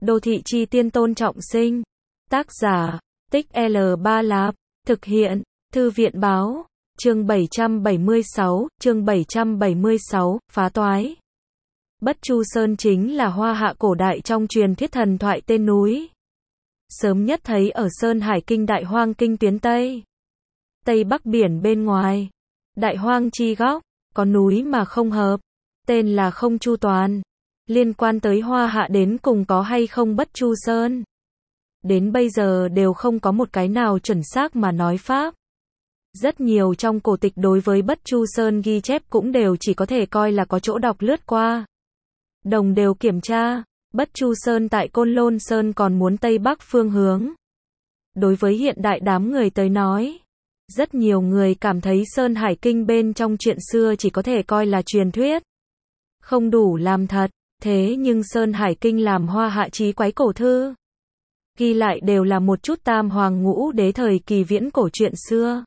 Đô thị chi tiên Tôn Trọng Sinh. Tác giả, Tích L Ba Lạp. Thực hiện, Thư viện Báo. Chương 776, phá toái. Bất Chu Sơn chính là Hoa Hạ cổ đại trong truyền thuyết thần thoại tên núi. Sớm nhất thấy ở Sơn Hải Kinh Đại Hoang Kinh tuyến Tây. Tây Bắc biển bên ngoài. Đại Hoang chi góc, có núi mà không hợp. Tên là không chu toàn. Liên quan tới Hoa Hạ đến cùng có hay không Bất Chu Sơn. Đến bây giờ đều không có một cái nào chuẩn xác mà nói pháp. Rất nhiều trong cổ tịch đối với Bất Chu Sơn ghi chép cũng đều chỉ có thể coi là có chỗ đọc lướt qua. Đồng đều kiểm tra, Bất Chu Sơn tại Côn Lôn Sơn còn muốn Tây Bắc phương hướng. Đối với hiện đại đám người tới nói, rất nhiều người cảm thấy Sơn Hải Kinh bên trong chuyện xưa chỉ có thể coi là truyền thuyết. Không đủ làm thật, thế nhưng Sơn Hải Kinh làm Hoa Hạ chí quái cổ thư. Ghi lại đều là một chút tam hoàng ngũ đế thời kỳ viễn cổ chuyện xưa.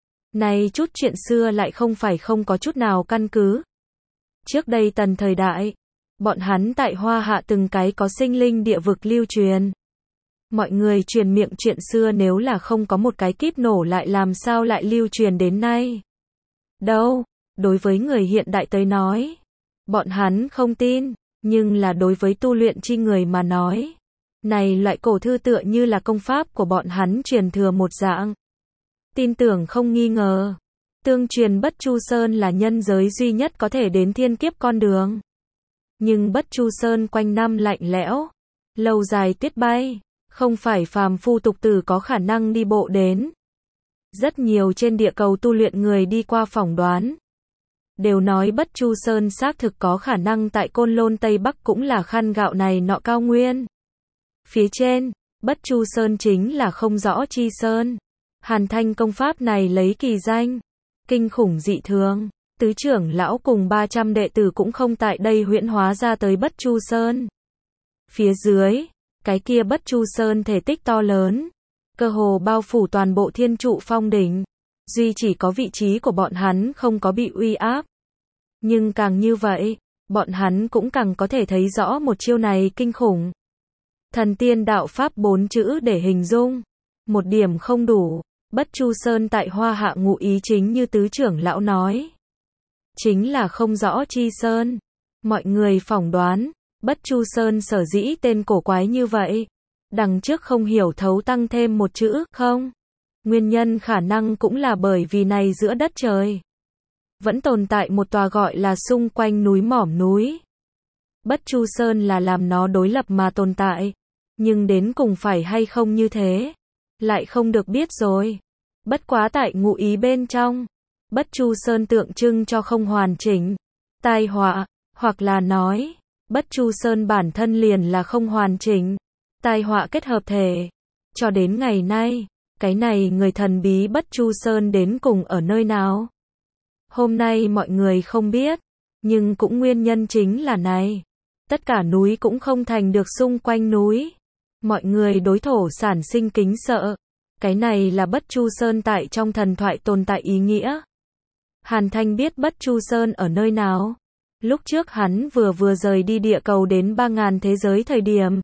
Này chút chuyện xưa lại không phải không có chút nào căn cứ. Trước đây Tần thời đại, bọn hắn tại Hoa Hạ từng cái có sinh linh địa vực lưu truyền. Mọi người truyền miệng chuyện xưa nếu là không có một cái kíp nổ lại làm sao lại lưu truyền đến nay. Đâu, đối với người hiện đại tới nói, bọn hắn không tin, nhưng là đối với tu luyện chi người mà nói. Này loại cổ thư tựa như là công pháp của bọn hắn truyền thừa một dạng. Tin tưởng không nghi ngờ. Tương truyền Bất Chu Sơn là nhân giới duy nhất có thể đến thiên kiếp con đường. Nhưng Bất Chu Sơn quanh năm lạnh lẽo, lâu dài tuyết bay, không phải phàm phu tục tử có khả năng đi bộ đến. Rất nhiều trên địa cầu tu luyện người đi qua phỏng đoán, đều nói Bất Chu Sơn xác thực có khả năng tại Côn Lôn Tây Bắc cũng là khăn gạo này nọ cao nguyên. Phía trên, Bất Chu Sơn chính là không rõ chi sơn. Hàn Thanh công pháp này lấy kỳ danh, kinh khủng dị thường. Tứ trưởng lão cùng 300 đệ tử cũng không tại đây huyễn hóa ra tới Bất Chu Sơn. Phía dưới, cái kia Bất Chu Sơn thể tích to lớn, cơ hồ bao phủ toàn bộ thiên trụ phong đỉnh. Duy chỉ có vị trí của bọn hắn không có bị uy áp. Nhưng càng như vậy, bọn hắn cũng càng có thể thấy rõ một chiêu này kinh khủng. Thần tiên đạo pháp 4 chữ để hình dung. Một điểm không đủ. Bất Chu Sơn tại Hoa Hạ ngụ ý chính như tứ trưởng lão nói. Chính là không rõ chi sơn. Mọi người phỏng đoán, Bất Chu Sơn sở dĩ tên cổ quái như vậy. Đằng trước không hiểu thấu tăng thêm một chữ không. Nguyên nhân khả năng cũng là bởi vì này giữa đất trời. Vẫn tồn tại một tòa gọi là xung quanh núi mỏm núi. Bất Chu Sơn là làm nó đối lập mà tồn tại. Nhưng đến cùng phải hay không như thế, lại không được biết rồi. Bất quá tại ngụ ý bên trong, Bất Chu Sơn tượng trưng cho không hoàn chỉnh, tai họa, hoặc là nói, Bất Chu Sơn bản thân liền là không hoàn chỉnh, tai họa kết hợp thể. Cho đến ngày nay, cái này người thần bí Bất Chu Sơn đến cùng ở nơi nào? Hôm nay mọi người không biết, nhưng cũng nguyên nhân chính là này. Tất cả núi cũng không thành được xung quanh núi. Mọi người đối thổ sản sinh kính sợ. Cái này là Bất Chu Sơn tại trong thần thoại tồn tại ý nghĩa. Hàn Thanh biết Bất Chu Sơn ở nơi nào. Lúc trước hắn vừa rời đi địa cầu đến 3.000 thế giới thời điểm.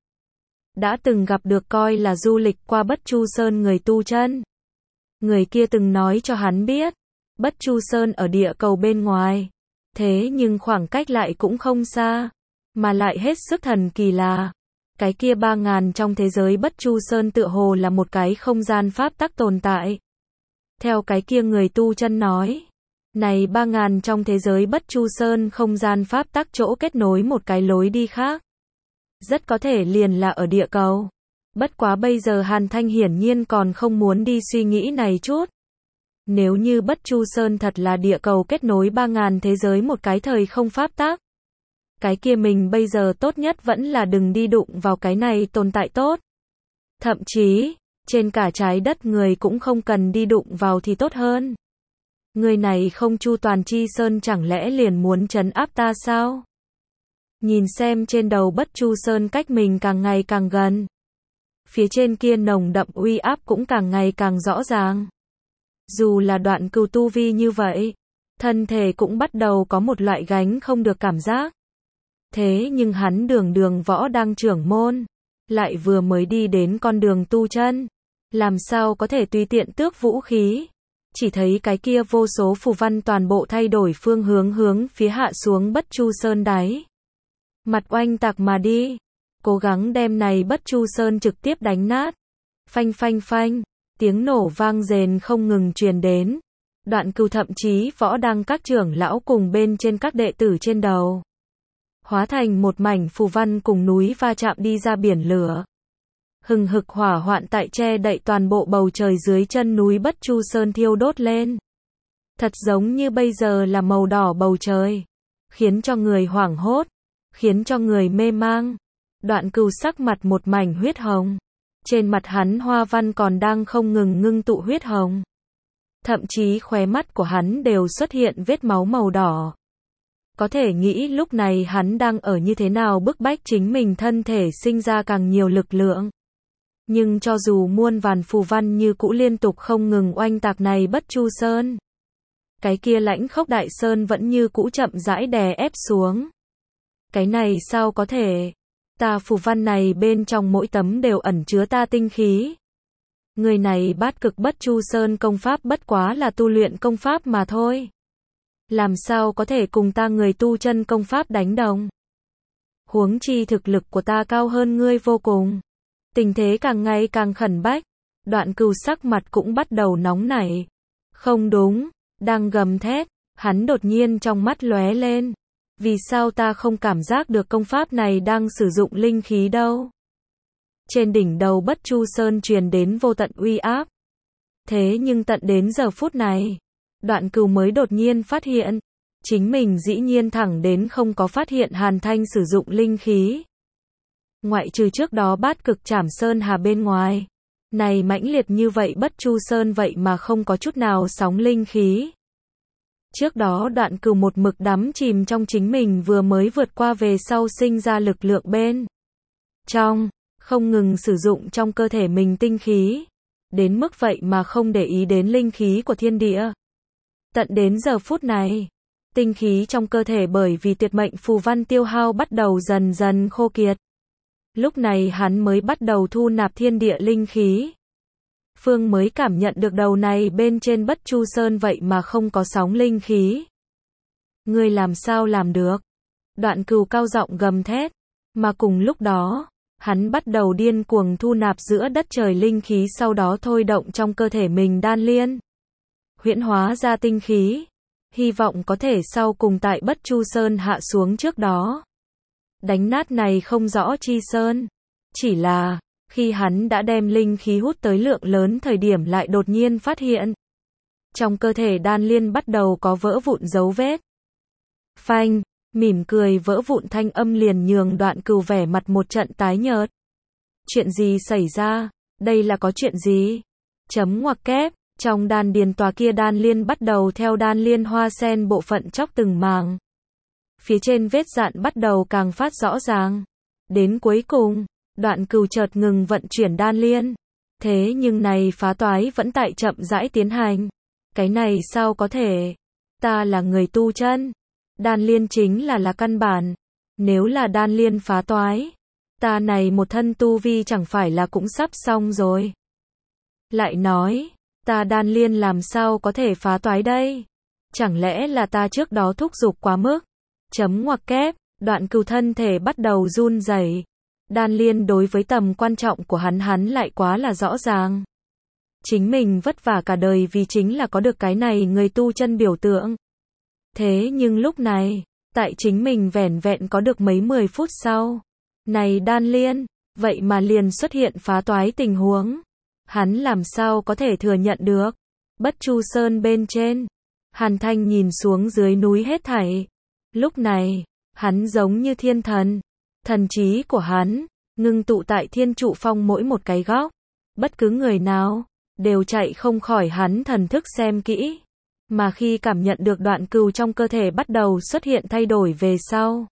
Đã từng gặp được coi là du lịch qua Bất Chu Sơn người tu chân. Người kia từng nói cho hắn biết. Bất Chu Sơn ở địa cầu bên ngoài. Thế nhưng khoảng cách lại cũng không xa. Mà lại hết sức thần kỳ là. Cái kia 3.000 trong thế giới Bất Chu Sơn tựa hồ là một cái không gian pháp tắc tồn tại. Theo cái kia người tu chân nói. Này 3.000 trong thế giới Bất Chu Sơn không gian pháp tắc chỗ kết nối một cái lối đi khác. Rất có thể liền là ở địa cầu. Bất quá bây giờ Hàn Thanh hiển nhiên còn không muốn đi suy nghĩ này chút. Nếu như Bất Chu Sơn thật là địa cầu kết nối 3.000 thế giới một cái thời không pháp tắc. Cái kia mình bây giờ tốt nhất vẫn là đừng đi đụng vào cái này tồn tại tốt. Thậm chí, trên cả trái đất người cũng không cần đi đụng vào thì tốt hơn. Người này không chu toàn chi sơn chẳng lẽ liền muốn trấn áp ta sao? Nhìn xem trên đầu Bất Chu Sơn cách mình càng ngày càng gần. Phía trên kia nồng đậm uy áp cũng càng ngày càng rõ ràng. Dù là đoạn cừu tu vi như vậy, thân thể cũng bắt đầu có một loại gánh không được cảm giác. Thế nhưng hắn đường võ đang trưởng môn, lại vừa mới đi đến con đường tu chân, làm sao có thể tùy tiện tước vũ khí. Chỉ thấy cái kia vô số phù văn toàn bộ thay đổi phương hướng hướng phía hạ xuống Bất Chu Sơn đáy. Mặt oanh tạc mà đi, cố gắng đem này Bất Chu Sơn trực tiếp đánh nát. Phanh phanh phanh, tiếng nổ vang rền không ngừng truyền đến. Đoạn Cừu thậm chí võ đăng các trưởng lão cùng bên trên các đệ tử trên đầu, hóa thành một mảnh phù văn cùng núi va chạm đi ra biển lửa. Hừng hực hỏa hoạn tại che đậy toàn bộ bầu trời dưới chân núi Bất Chu Sơn thiêu đốt lên. Thật giống như bây giờ là màu đỏ bầu trời, khiến cho người hoảng hốt, khiến cho người mê mang. Đoạn Cừu sắc mặt một mảnh huyết hồng, trên mặt hắn hoa văn còn đang không ngừng ngưng tụ huyết hồng. Thậm chí khóe mắt của hắn đều xuất hiện vết máu màu đỏ. Có thể nghĩ lúc này hắn đang ở như thế nào bức bách chính mình thân thể sinh ra càng nhiều lực lượng. Nhưng cho dù muôn vàn phù văn như cũ liên tục không ngừng oanh tạc này Bất Chu Sơn, cái kia lãnh khốc đại sơn vẫn như cũ chậm rãi đè ép xuống. Cái này sao có thể? Ta phù văn này bên trong mỗi tấm đều ẩn chứa ta tinh khí. Người này Bát Cực Bất Chu Sơn công pháp bất quá là tu luyện công pháp mà thôi. Làm sao có thể cùng ta người tu chân công pháp đánh đồng? Huống chi thực lực của ta cao hơn ngươi vô cùng. Tình thế càng ngày càng khẩn bách. Đoạn Cừu sắc mặt cũng bắt đầu nóng nảy. Không đúng, đang gầm thét, hắn đột nhiên trong mắt lóe lên. Vì sao ta không cảm giác được công pháp này đang sử dụng linh khí đâu? Trên đỉnh đầu Bất Chu Sơn truyền đến vô tận uy áp. Thế nhưng tận đến giờ phút này, Đoạn Cừu mới đột nhiên phát hiện, chính mình dĩ nhiên thẳng đến không có phát hiện Hàn Thanh sử dụng linh khí. Ngoại trừ trước đó Bát Cực Trảm Sơn Hà bên ngoài, này mãnh liệt như vậy Bất Chu Sơn vậy mà không có chút nào sóng linh khí. Trước đó Đoạn Cừu một mực đắm chìm trong chính mình vừa mới vượt qua về sau sinh ra lực lượng bên trong, không ngừng sử dụng trong cơ thể mình tinh khí, đến mức vậy mà không để ý đến linh khí của thiên địa. Tận đến giờ phút này, tinh khí trong cơ thể bởi vì tuyệt mệnh phù văn tiêu hao bắt đầu dần dần khô kiệt. Lúc này hắn mới bắt đầu thu nạp thiên địa linh khí. Phương mới cảm nhận được đầu này bên trên Bất Chu Sơn vậy mà không có sóng linh khí. Ngươi làm sao làm được? Đoạn Cừu cao giọng gầm thét, mà cùng lúc đó, hắn bắt đầu điên cuồng thu nạp giữa đất trời linh khí, sau đó thôi động trong cơ thể mình đan liên, huyễn hóa ra tinh khí, hy vọng có thể sau cùng tại Bất Chu Sơn hạ xuống trước đó đánh nát này không rõ chi sơn. Chỉ là, khi hắn đã đem linh khí hút tới lượng lớn thời điểm lại đột nhiên phát hiện, trong cơ thể đan liên bắt đầu có vỡ vụn dấu vết. Phanh, mỉm cười vỡ vụn thanh âm liền nhường Đoạn Cừu vẻ mặt một trận tái nhợt. Chuyện gì xảy ra? Đây là có chuyện gì? Chấm ngoặc kép, trong đan điền tòa kia đan liên bắt đầu theo đan liên hoa sen bộ phận chóc từng mảng. Phía trên vết dạn bắt đầu càng phát rõ ràng. Đến cuối cùng, Đoạn Cừu chợt ngừng vận chuyển đan liên. Thế nhưng này phá toái vẫn tại chậm rãi tiến hành. Cái này sao có thể? Ta là người tu chân. Đan liên chính là căn bản. Nếu là đan liên phá toái, ta này một thân tu vi chẳng phải là cũng sắp xong rồi. Lại nói, ta đan liên làm sao có thể phá toái đây? Chẳng lẽ là ta trước đó thúc giục quá mức? Chấm ngoặc kép, Đoạn Cừu thân thể bắt đầu run rẩy. Đan liên đối với tầm quan trọng của hắn lại quá là rõ ràng. Chính mình vất vả cả đời vì chính là có được cái này người tu chân biểu tượng. Thế nhưng lúc này, tại chính mình vẻn vẹn có được mấy 10 phút sau, này đan liên, vậy mà liền xuất hiện phá toái tình huống. Hắn làm sao có thể thừa nhận được? Bất Chu Sơn bên trên, Hàn Thanh nhìn xuống dưới núi hết thảy. Lúc này, hắn giống như thiên thần. Thần trí của hắn, ngưng tụ tại thiên trụ phong mỗi một cái góc. Bất cứ người nào, đều chạy không khỏi hắn thần thức xem kỹ. Mà khi cảm nhận được Đoạn Cừu trong cơ thể bắt đầu xuất hiện thay đổi về sau,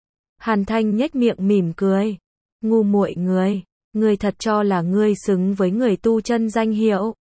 Hàn Thanh nhếch miệng mỉm cười. Ngu muội ngươi thật cho là ngươi xứng với người tu chân danh hiệu.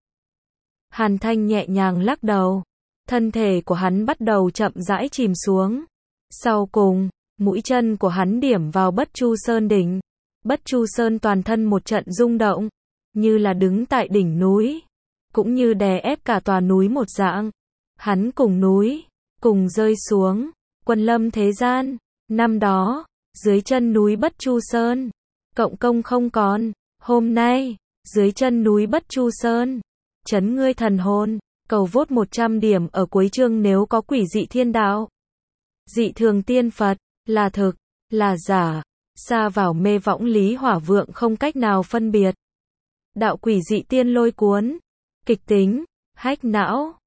Hàn Thanh nhẹ nhàng lắc đầu. Thân thể của hắn bắt đầu chậm rãi chìm xuống. Sau cùng, mũi chân của hắn điểm vào Bất Chu Sơn đỉnh. Bất Chu Sơn toàn thân một trận rung động, như là đứng tại đỉnh núi, cũng như đè ép cả tòa núi một dạng. Hắn cùng núi, cùng rơi xuống, quân lâm thế gian. Năm đó, dưới chân núi Bất Chu Sơn, cộng công không còn. Hôm nay, dưới chân núi Bất Chu Sơn, trấn ngươi thần hồn. Cầu vote 100 điểm ở cuối chương nếu có quỷ dị thiên đạo. Dị thường tiên Phật, là thực, là giả, xa vào mê võng lý hỏa vượng không cách nào phân biệt. Đạo quỷ dị tiên lôi cuốn, kịch tính, hách não.